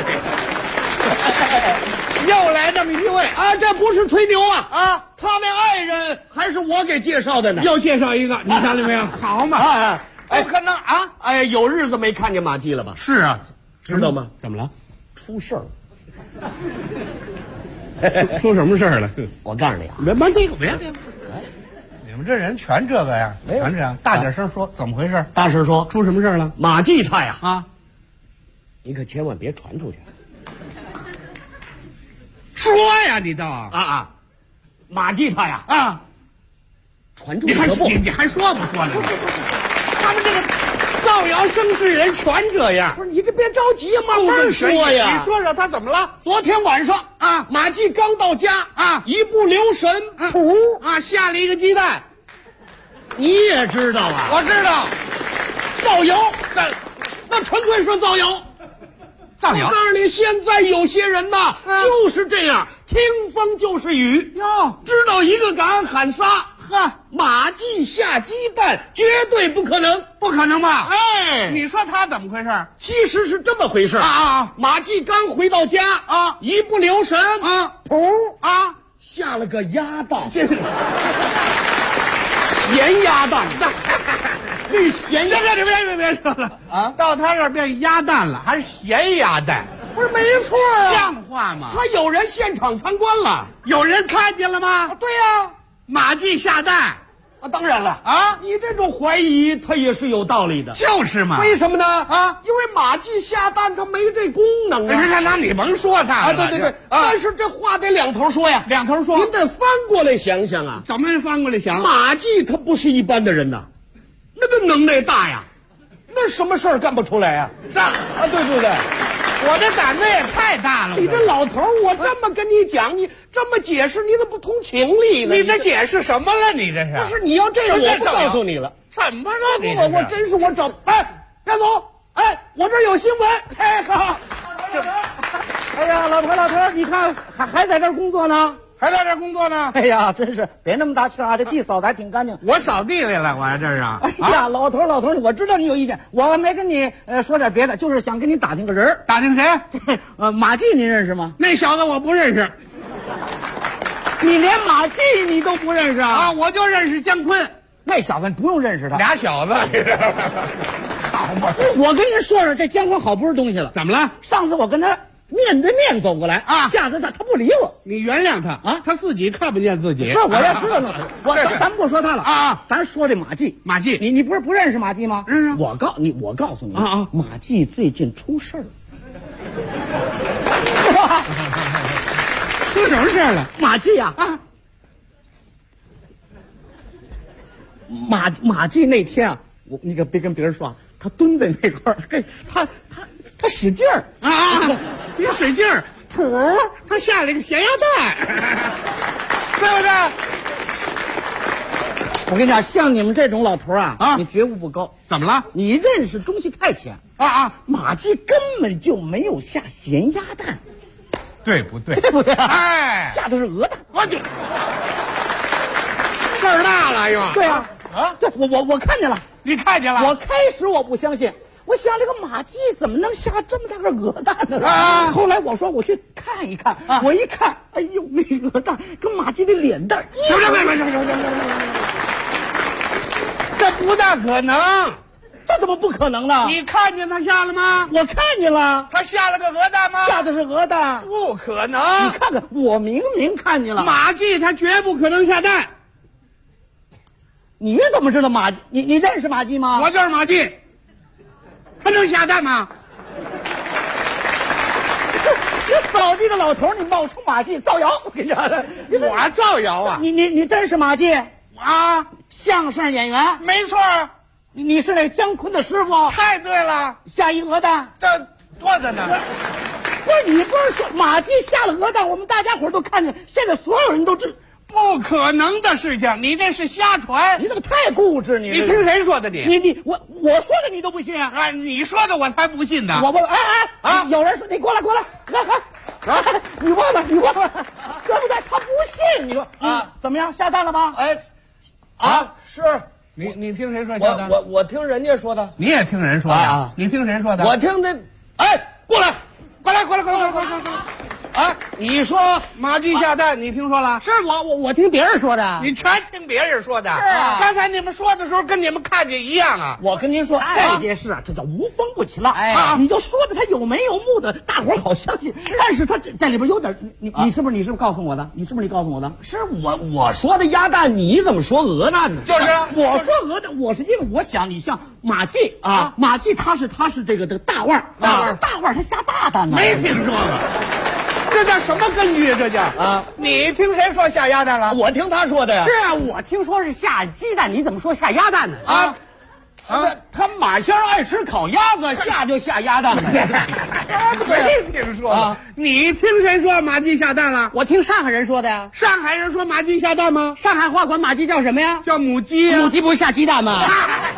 又来这么一位啊！这不是吹牛啊！他那爱人还是我给介绍的呢。 又介绍一个，你看见没有？好嘛！ 不可能啊！哎，有日子没看见马季了吧？ 是啊， 知道吗？ 怎么了？ 出事儿了。出什么事儿了？ 我告诉你啊， 别你们这人全这个样，全这样，大点声说，怎么回事？ 大声说， 出什么事了？ 马季他呀你可千万别传出去。 说呀，你倒马季他呀传出去可不？ 你还说不说呢？他们这个造谣生事人全这样。 不是你这别着急呀，慢慢说呀。 你说他怎么了？ 昨天晚上马季刚到家一不留神噗下了一个鸡蛋。 你也知道啊？ 我知道， 造谣，那纯粹是造谣。 造谣！ 我告诉你，现在有些人呐，就是这样，听风就是雨。知道一个敢喊仨，马季下鸡蛋绝对不可能， 不可能吧？ 哎， 你说他怎么回事？ 其实是这么回事马季刚回到家一不留神噗下了个鸭蛋，咸鸭蛋。这咸鸭蛋， 别说了到他这儿变鸭蛋了，还是咸鸭蛋？ 不是没错像话吗？ 他有人现场参观了， 有人看见了吗？ 对呀， 马季下蛋当然了你这种怀疑他也是有道理的， 就是嘛。 为什么呢？因为马季下蛋他没这功能那你甭说他了对，但是这话得两头说呀， 两头说。 您得翻过来想想啊。 怎么翻过来想？ 马季他不是一般的人呐，那个能耐大呀， 那什么事儿干不出来呀？ 是啊， 对不对？ 我这胆子也太大了。 你这老头儿，我这么跟你讲，你这么解释，你怎么不通情理呢？ 你这解释什么了？你这是？ 不是你要这样，我不告诉你了。 什么了？你我真是我找梁总，我这有新闻，好，哎呀，老头，你看还在这儿工作呢？ 还在这儿工作呢？ 哎呀，真是别那么大气啊！这地扫的还挺干净。 我扫地来了，我还这是啊。 哎呀，老头，我知道你有意见，我没跟你说点别的，就是想跟你打听个人。 打听谁？ 马季，您认识吗？ 那小子我不认识。 你连马季你都不认识啊？ 我就认识姜昆。 那小子不用认识他。 俩小子。好嘛！ 我跟您说这姜昆好不是东西了。 怎么了？ 上次我跟他面对面走过来啊， 架着他不理我。 你原谅他啊，他自己看不见自己。 是我要知道呢，咱不说他了啊， 咱说这马季，你不是不认识马季吗？ 认识。 我告诉你啊，马季最近出事儿了。 出什么事了？ 马季啊，马季那天啊，你可别跟别人说，他蹲在那块儿，他使劲儿别使劲儿，噗，他下了一个咸鸭蛋，对不对？ 我跟你讲，像你们这种老头啊，你觉悟不高。 怎么了？ 你认识东西太浅马季根本就没有下咸鸭蛋， 对不对？ 对不对？ 下的是鹅蛋。 我去，事儿大了又。 对啊，对，我看见了。 你看见了？ 我开始我不相信。我想这个马季怎么能下这么大个鹅蛋呢？后来我说我去看一看，我一看，哎呦，那鹅蛋跟马季的脸蛋一样。 这不大可能， 这怎么不可能呢？ 你看见他下了吗？ 我看见了， 他下了个鹅蛋吗？ 下的是鹅蛋， 不可能。 你看看，我明明看见了， 马季他绝不可能下蛋。 你怎么知道马季？你认识马季吗？ 我就是马季。他能下蛋吗？ 你扫地的老头，你冒充马季造谣！我跟你讲， 我造谣啊！ 你真是马季啊？ 相声演员？ 没错。 你是那姜昆的师傅？ 太对了！ 下一鹅蛋， 这多着呢。 不是你不是说马季下了鹅蛋，我们大家伙都看见，现在所有人都知。 不可能的事情，你这是瞎传！ 你怎么太固执？你听谁说的？ 我说的你都不信啊？你说的我才不信呢！ 有人说你过来，你忘了，对不对？他不信，你说怎么样？下蛋了吗？是你听谁说下蛋？ 我听人家说的。 你也听人说的？你听谁说的？ 我听的。过来！你说马季下蛋，你听说了？ 是我听别人说的。 你全听别人说的？ 是啊。 刚才你们说的时候，跟你们看见一样啊。 我跟您说，这件事这叫无风不起浪。你就说的他有眉有目的，大伙儿好相信。但是他在里边有点，你是不是告诉我的？你告诉我的？是我说的鸭蛋，你怎么说鹅蛋呢？ 就是我说鹅蛋，我是因为我想你像马季马季他是这个大腕儿，大腕儿他下大蛋呢？ 没听说过。这叫什么根据？这叫你听谁说下鸭蛋了？ 我听他说的呀。 是啊，我听说是下鸡蛋，你怎么说下鸭蛋呢？ 他马先生爱吃烤鸭子，下就下鸭蛋了。 没听说你听谁说马季下蛋了？ 我听上海人说的呀。 上海人说马季下蛋吗？ 上海话管马季叫什么呀？ 叫母鸡呀。 母鸡不是下鸡蛋吗？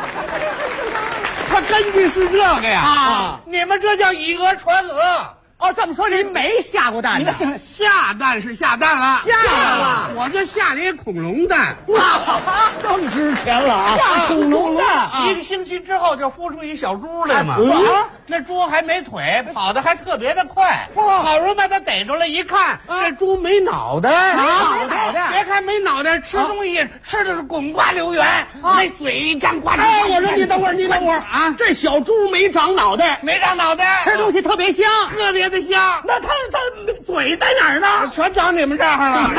他根据是这个呀。你们这叫以讹传讹。 这么说您没下过蛋呢？ 下蛋是下蛋了， 下了， 我就下了一恐龙蛋， 更值钱了下恐龙蛋 ，1个星期之后就孵出一小猪来嘛。那猪还没腿，跑得还特别的快。好容易把它逮住了，一看这猪没脑袋， 没脑袋， 别看没脑袋，吃东西吃的是滚瓜流圆，那嘴一张呱。 我说你等会儿啊，这小猪没长脑袋， 吃东西特别香， 特别的香。 那它嘴在哪儿呢？ 全长你们这儿了。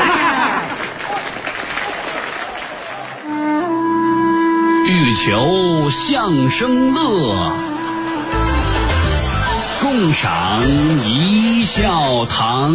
欲求相声乐，共赏一笑堂。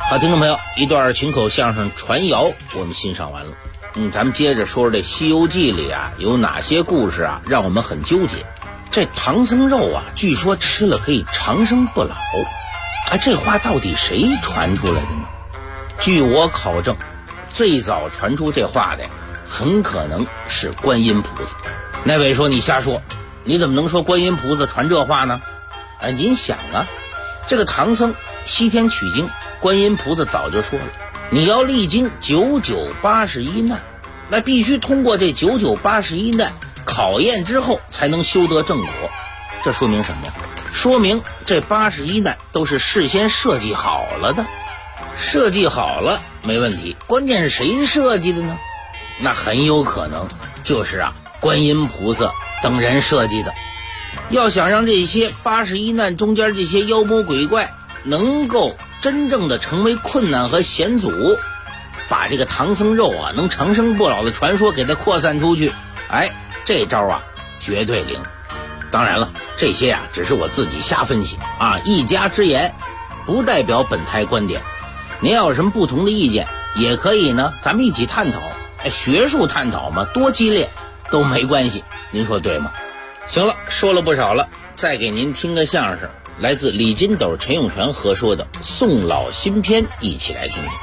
好，听众朋友，一段群口相声传谣我们欣赏完了。咱们接着说说这《西游记》里啊有哪些故事啊让我们很纠结。这唐僧肉啊，据说吃了可以长生不老。这话到底谁传出来的呢？据我考证，最早传出这话的很可能是观音菩萨。那位说你瞎说，你怎么能说观音菩萨传这话呢？您想啊，这个唐僧西天取经，观音菩萨早就说了，你要历经9981难，那必须通过这9981难考验之后才能修得正果。这说明什么呀？说明这81难都是事先设计好了的。设计好了没问题，关键是谁设计的呢？那很有可能就是观音菩萨等人设计的。要想让这些81难中间这些妖魔鬼怪能够真正的成为困难和险阻，把这个唐僧肉能长生不老的传说给它扩散出去，这招绝对灵。当然了，这些只是我自己瞎分析一家之言，不代表本台观点。您要有什么不同的意见，也可以呢，咱们一起探讨。学术探讨嘛，多激烈都没关系，您说对吗？行了，说了不少了，再给您听个相声，来自李金斗、陈永泉合说的《宋老新篇》，一起来听听。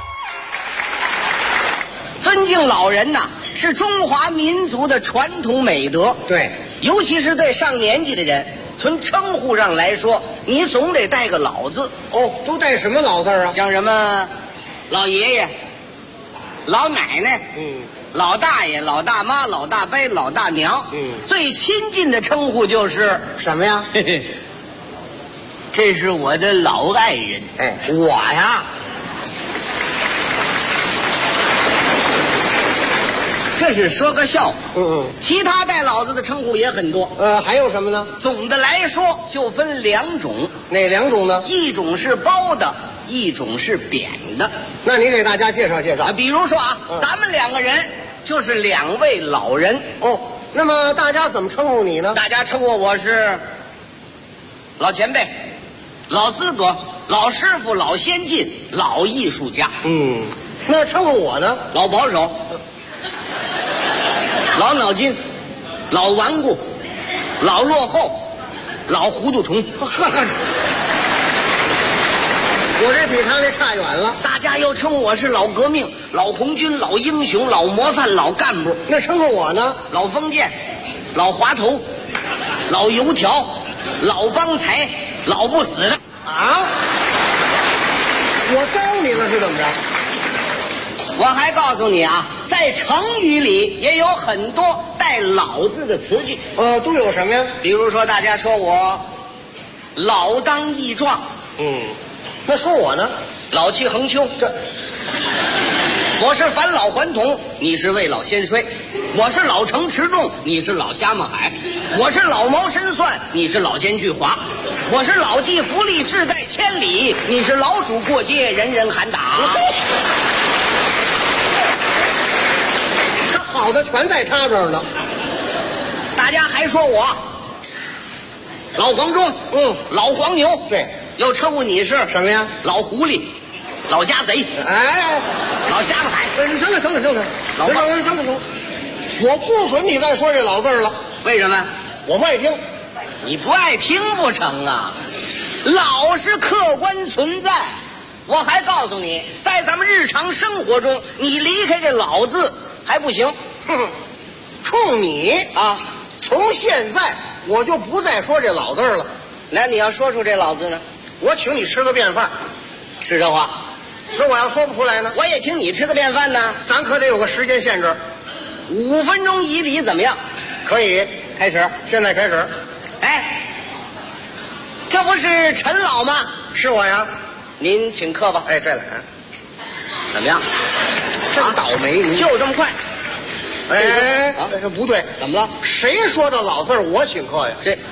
尊敬老人呐，是中华民族的传统美德。 对， 尤其是对上年纪的人，从称呼上来说，你总得带个老字。 都带什么老字啊？ 像什么老爷爷、老奶奶、老大爷、老大妈、老大伯、老大娘。最亲近的称呼就是什么呀？ 这是我的老爱人。 我呀， 这是说个笑话。其他带老字的称呼也很多。 还有什么呢？ 总的来说就分两种。 哪两种呢？ 一种是褒的，一种是贬的。 那你给大家介绍介绍。 比如说咱们两个人就是两位老人。 那么大家怎么称呼你呢？ 大家称呼我是老前辈、老资格、老师傅、老先进、老艺术家。 那称呼我呢？ 老保守、老脑筋、老顽固、老落后、老糊涂虫。 我这比他那差远了。 大家又称我是老革命、老红军、老英雄、老模范、老干部。 那称呼我呢？ 老封建、老滑头、老油条、老帮财、老不死的。 我招你了是怎么着？ 我还告诉你在成语里也有很多带老字的词句。 都有什么呀？ 比如说大家说我老当益壮。 那说我呢？ 老气横秋。我是返老还童，你是未老先衰。我是老成持重，你是老瞎么海。我是老谋深算，你是老奸巨猾。我是老骥伏枥，志在千里，你是老鼠过街，人人喊打。 这好的全在他这儿呢。 大家还说我老黄忠，老黄牛。 对， 又称呼你是什么呀？ 老狐狸、老家贼，老瞎子海。 行了，行，我不准你再说这老字了。 为什么？ 我不爱听。 你不爱听不成啊？老是客观存在。我还告诉你，在咱们日常生活中，你离开这老字还不行。 冲你从现在我就不再说这老字了。 那你要说出这老字呢？ 我请你吃个便饭。 是这话。 那我要说不出来呢？ 我也请你吃个便饭呢。 咱可得有个时间限制 ，5分钟以里怎么样？ 可以， 开始， 现在开始。 这不是陈老吗？ 是我呀。 您请客吧。 这来， 怎么样？ 真倒霉，你就这么快？ 不对， 怎么了？ 谁说的老字我请客呀？ 这，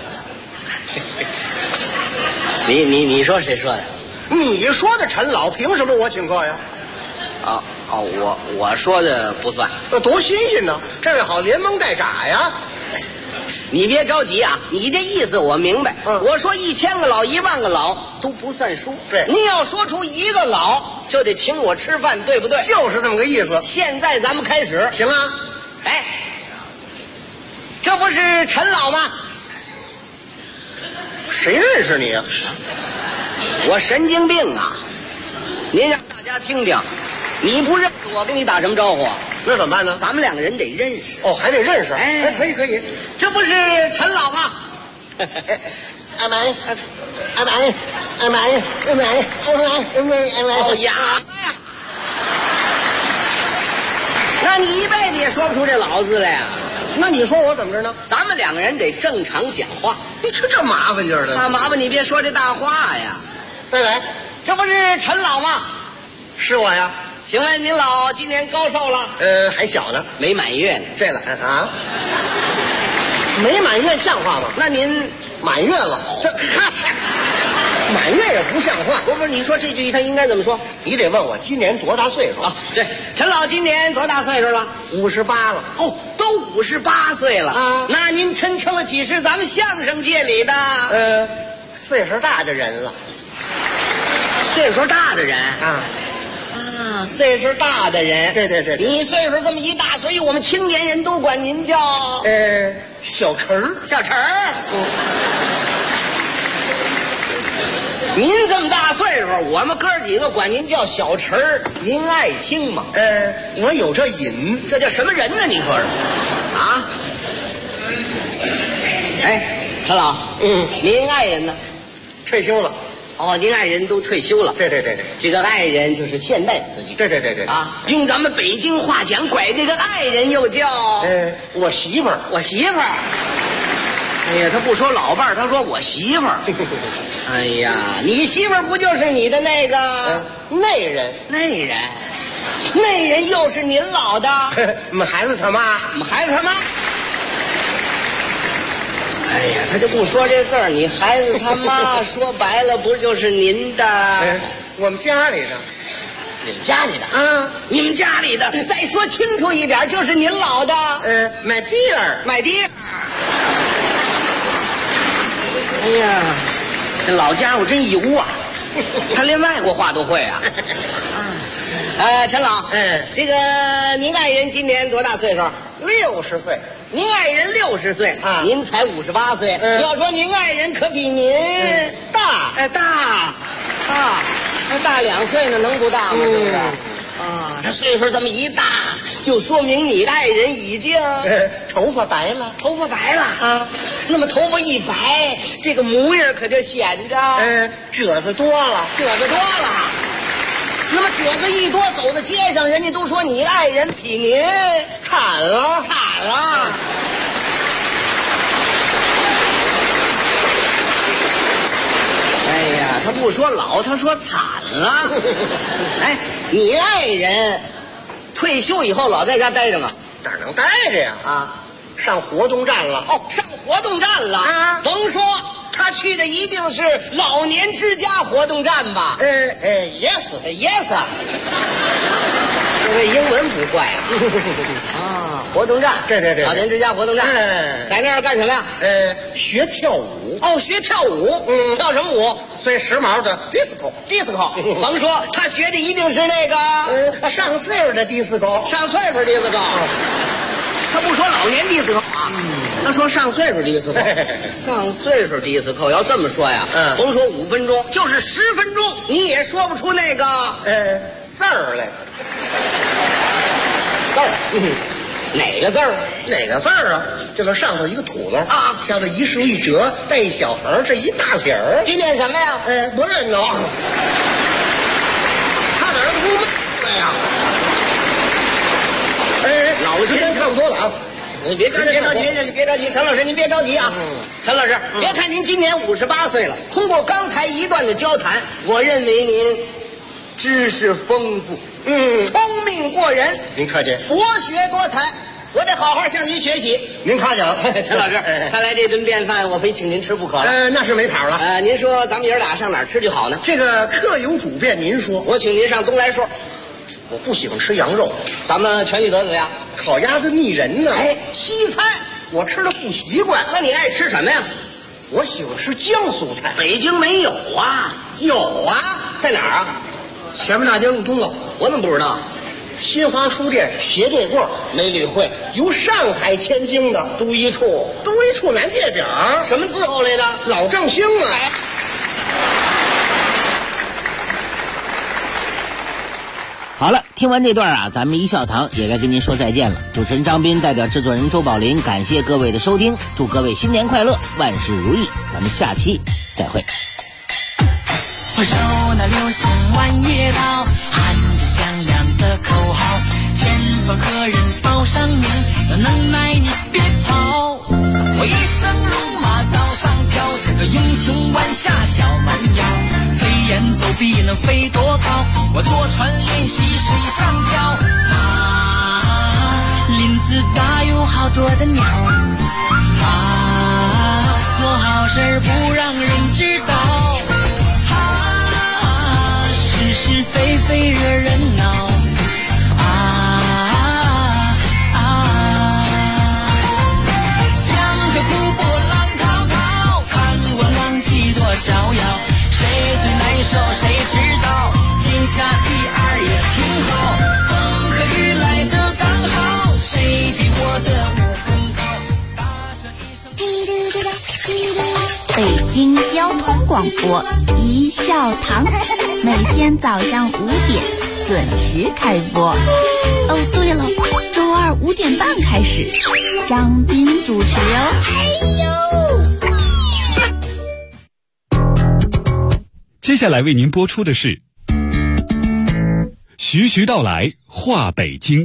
你说谁说的？ 你说的陈老，凭什么我请客呀？ 我说的不算。 多新鲜呢！这位好连蒙带眨呀。 你别着急啊，你这意思我明白。我说1000个老10000个老都不算数。 对， 您要说出1个老，就得请我吃饭，对不对？ 就是这么个意思。 现在咱们开始， 行啊。 哎，这不是陈老吗？ 谁认识你啊？ 我神经病啊！您让大家听听，你不认识我，跟你打什么招呼？ 那怎么办呢？ 咱们2个人得认识。 哦，还得认识。 哎， 可以可以。 这不是陈老吗？ 阿满，阿满，阿满，阿满，阿满，阿满。 哦呀！那你一辈子也说不出这老字来呀？ 那你说我怎么着呢？ 咱们2个人得正常讲话。 你这麻烦劲儿的。 那麻烦你别说这大话呀。 再来， 这不是陈老吗？ 是我呀。 请问您老今年高寿了？ 还小呢， 没满月呢。 这个啊，没满月像话吗？ 那您满月了，这满月也不像话。 不是，你说这句他应该怎么说？ 你得问我今年多大岁数啊？对，陈老今年多大岁数了 ？58了。 哦，都58岁了啊？ 那您真称得起是咱们相声界里的岁数大的人了。 岁数大的人啊。 岁数大的人， 对， 你岁数这么一大，所以我们青年人都管您叫小陈儿， 小陈儿。您这么大岁数，我们哥几个管您叫小陈儿，您爱听吗？ 我有这瘾， 这叫什么人呢？你说说啊？哎，陈老，您爱人呢？ 退休了。 哦，您爱人都退休了。 对， 这个爱人就是现代词句。 对啊，用咱们北京话讲，拐这个爱人又叫我媳妇儿， 我媳妇儿。哎呀，他不说老伴儿，他说我媳妇儿。哎呀，你媳妇儿不就是你的那个内人？ 内人又是您老的。 我们孩子他妈， 哎呀，他就不说这字儿，你孩子他妈说白了不就是您的？ 我们家里的， 你们家里的啊？你们家里的，再说清楚一点，就是您老的。 买地儿。 哎呀，这老家伙真油啊！他连外国话都会啊。陈老，这个您爱人今年多大岁数 ？60岁。 您爱人60岁啊， 您才58岁。要说您爱人可比您大， 大2岁呢，能不大吗？是不是？啊，他岁数这么一大，就说明你的爱人已经头发白了啊。那么头发一白，这个模样可就显着褶子多了。 那么褶子一多，走到街上，人家都说你的爱人比您惨了。 哎呀，他不说老，他说惨了。哎，你爱人退休以后老在家待着吗？ 哪能待着呀？ 啊， 上活动站了。 哦，上活动站了啊！甭说，他去的一定是老年之家活动站吧？yes。这位英文不怪啊。活动站， 对， 老年之家活动站。在那儿干什么呀？ 学跳舞。 哦，学跳舞。跳什么舞？ 最时髦的 disco。 甭说，他学的一定是那个上岁数的 disco。 他不说老年disco啊，他说上岁数disco。上岁数disco，要这么说呀，甭说5分钟，就是10分钟，你也说不出那个字儿来。 字儿，哪个字儿？ 哪个字儿啊？就是上头一个土字啊， 下头一竖一折，带一小横，这一大撇儿。 今天什么呀？ 不认呢。差点儿不对呀。老时间差不多了啊。 你别着急，陈老师您别着急啊。陈老师，别看您今年58岁了，通过刚才一段的交谈，我认为您知识丰富，聪明过人。 您客气。 博学多才，我得好好向您学习。 您夸奖。 陈老师，看来这顿便饭我非请您吃不可了。 那是没跑了。 您说咱们爷俩上哪儿吃就好呢？ 这个客有主便，您说。 我请您上东来顺。 我不喜欢吃羊肉。 咱们全聚德怎么样？ 烤鸭子腻人呢。 西餐我吃的不习惯。 那你爱吃什么呀？ 我喜欢吃江苏菜。 北京没有啊？ 有啊， 在哪儿啊？ 前面大街路东了。 我怎么不知道？ 新华书店斜对过， 没理会。 由上海迁京的都一处南界表， 什么字号来的？ 老正兴啊。 好了，听完这段啊，咱们一笑堂也该跟您说再见了。主持人张斌代表制作人周宝林，感谢各位的收听，祝各位新年快乐，万事如意。咱们下期再会。 回首那流星弯月刀，喊着响亮的口号，前方何人报上名，有能耐你别跑。我一生戎马刀上飘，像个英雄弯下小蛮腰，飞檐走壁能飞多高，我坐船练习水上漂。林子大有好多的鸟，做好事不让人知道，是是非非惹人恼。江河湖泊浪滔滔，看我浪迹多逍遥，谁最难受谁知道，天下第二也挺好，风和日来得刚好，谁比我的武功高，大声一声。 北京交通广播一笑堂，每天早上5点准时开播。哦，对了，周二5点半开始，张斌主持哦。 接下来为您播出的是徐徐道来话北京。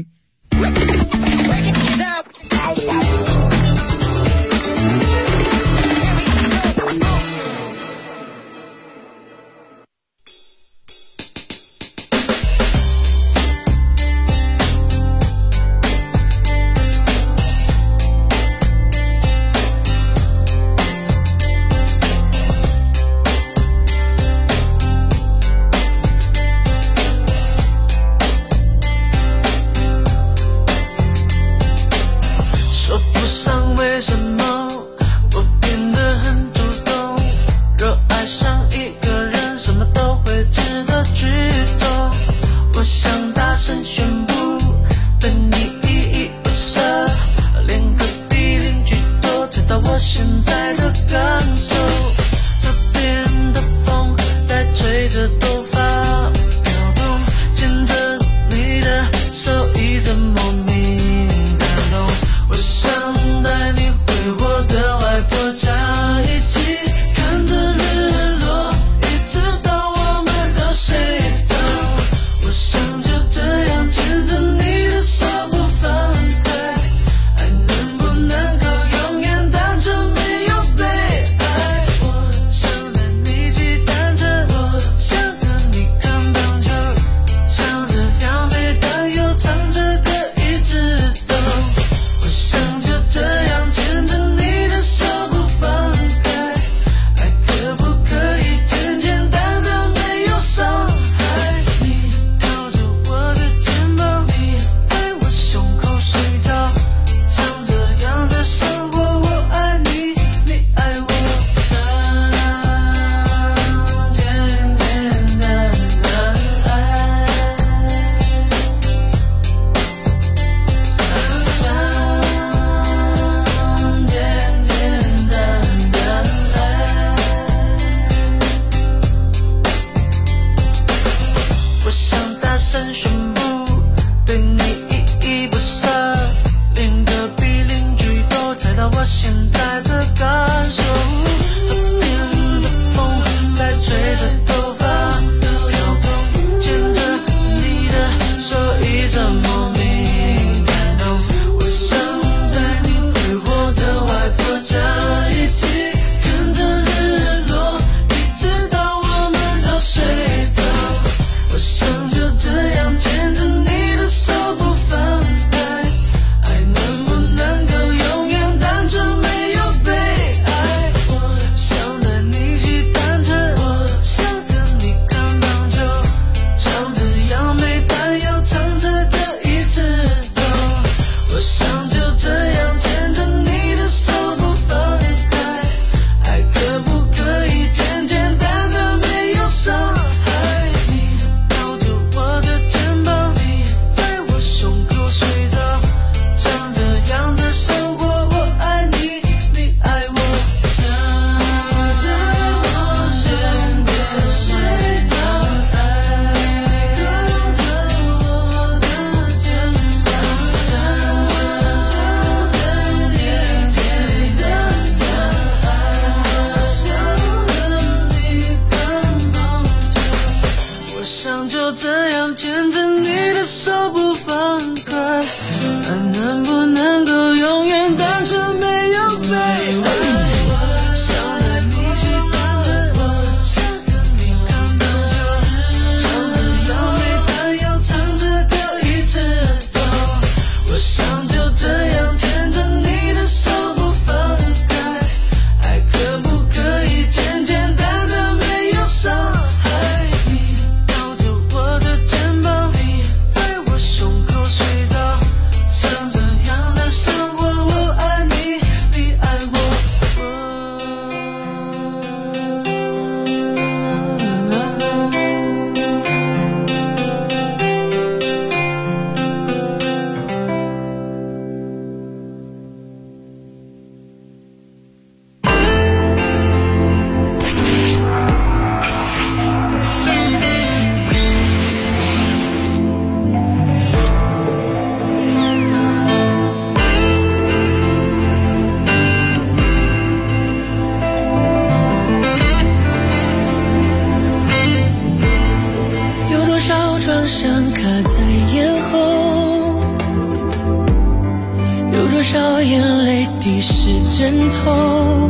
底是阵痛？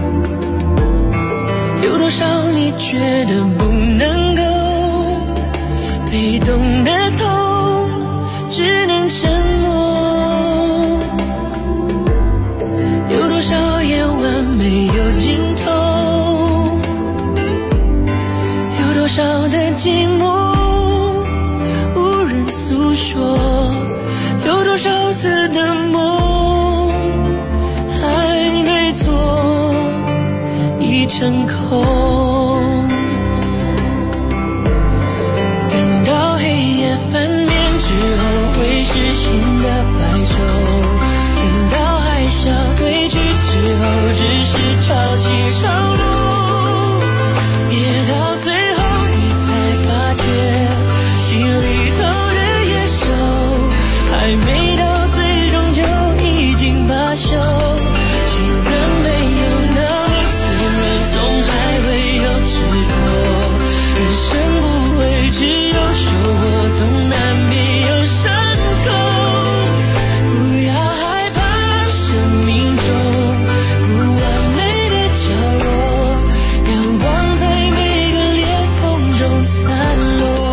有多少你觉得不能够？被动的痛，只能沉默。有多少夜晚没有尽头？有多少的寂寞无人诉说？有多少次的梦还没做已成空？等到黑夜翻面之后会是新的白昼，等到海啸退去之后只是潮起潮落，别到最后你才发觉心里头的野兽还没到最终就已经罢休。心怎没有那么脆弱，总还会有执着，人生不会只有收获，总难免有伤口。不要害怕生命中不完美的角落，阳光在每个裂缝中散落。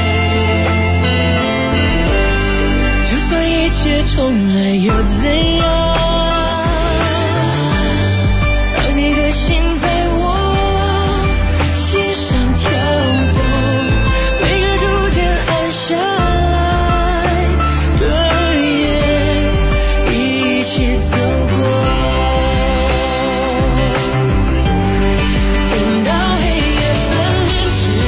就算一切重来又怎样？